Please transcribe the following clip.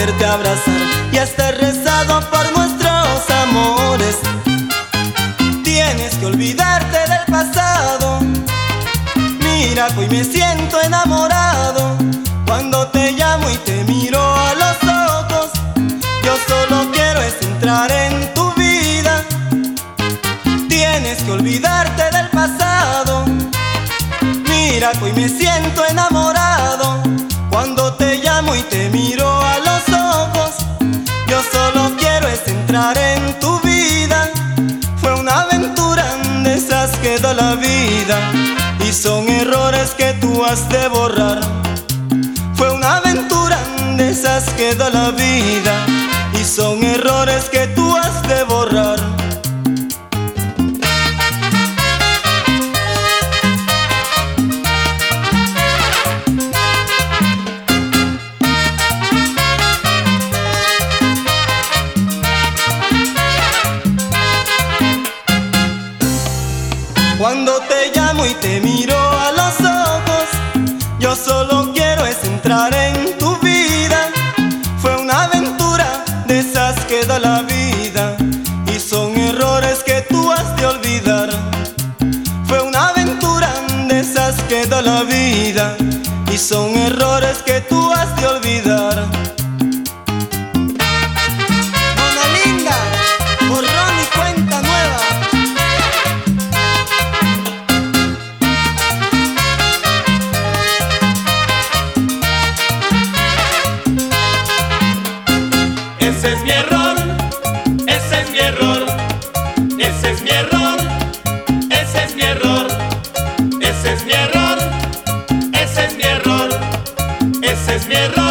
poderte abrazar y estar rezado por nuestros amores. Tienes que olvidarte del pasado. Mira que hoy me siento enamorado. Cuando te llamo y te miro a los ojos, yo solo quiero es entrar en tu vida. Tienes que olvidarte del pasado. Mira que hoy me siento enamorado. Cuando te llamo y te miro a los ojos, yo solo quiero es entrar en tu vida. Fue una aventura de esas que da la vida, y son errores que tú has de borrar. Fue una aventura de esas que da la vida, y son errores que tú has de borrar. Cuando te llamo y te miro a los ojos, yo solo quiero es entrar en tu vida. Fue una aventura de esas que da la vida, y son errores que tú has de olvidar. Fue una aventura de esas que da la vida, y son errores que tú has de olvidar. Mona linda, borrón y cuenta nueva. Ese es mi error, ese es mi error, ese es mi error, ese es mi error, ese es mi error, ese es mi error, ese es mi error.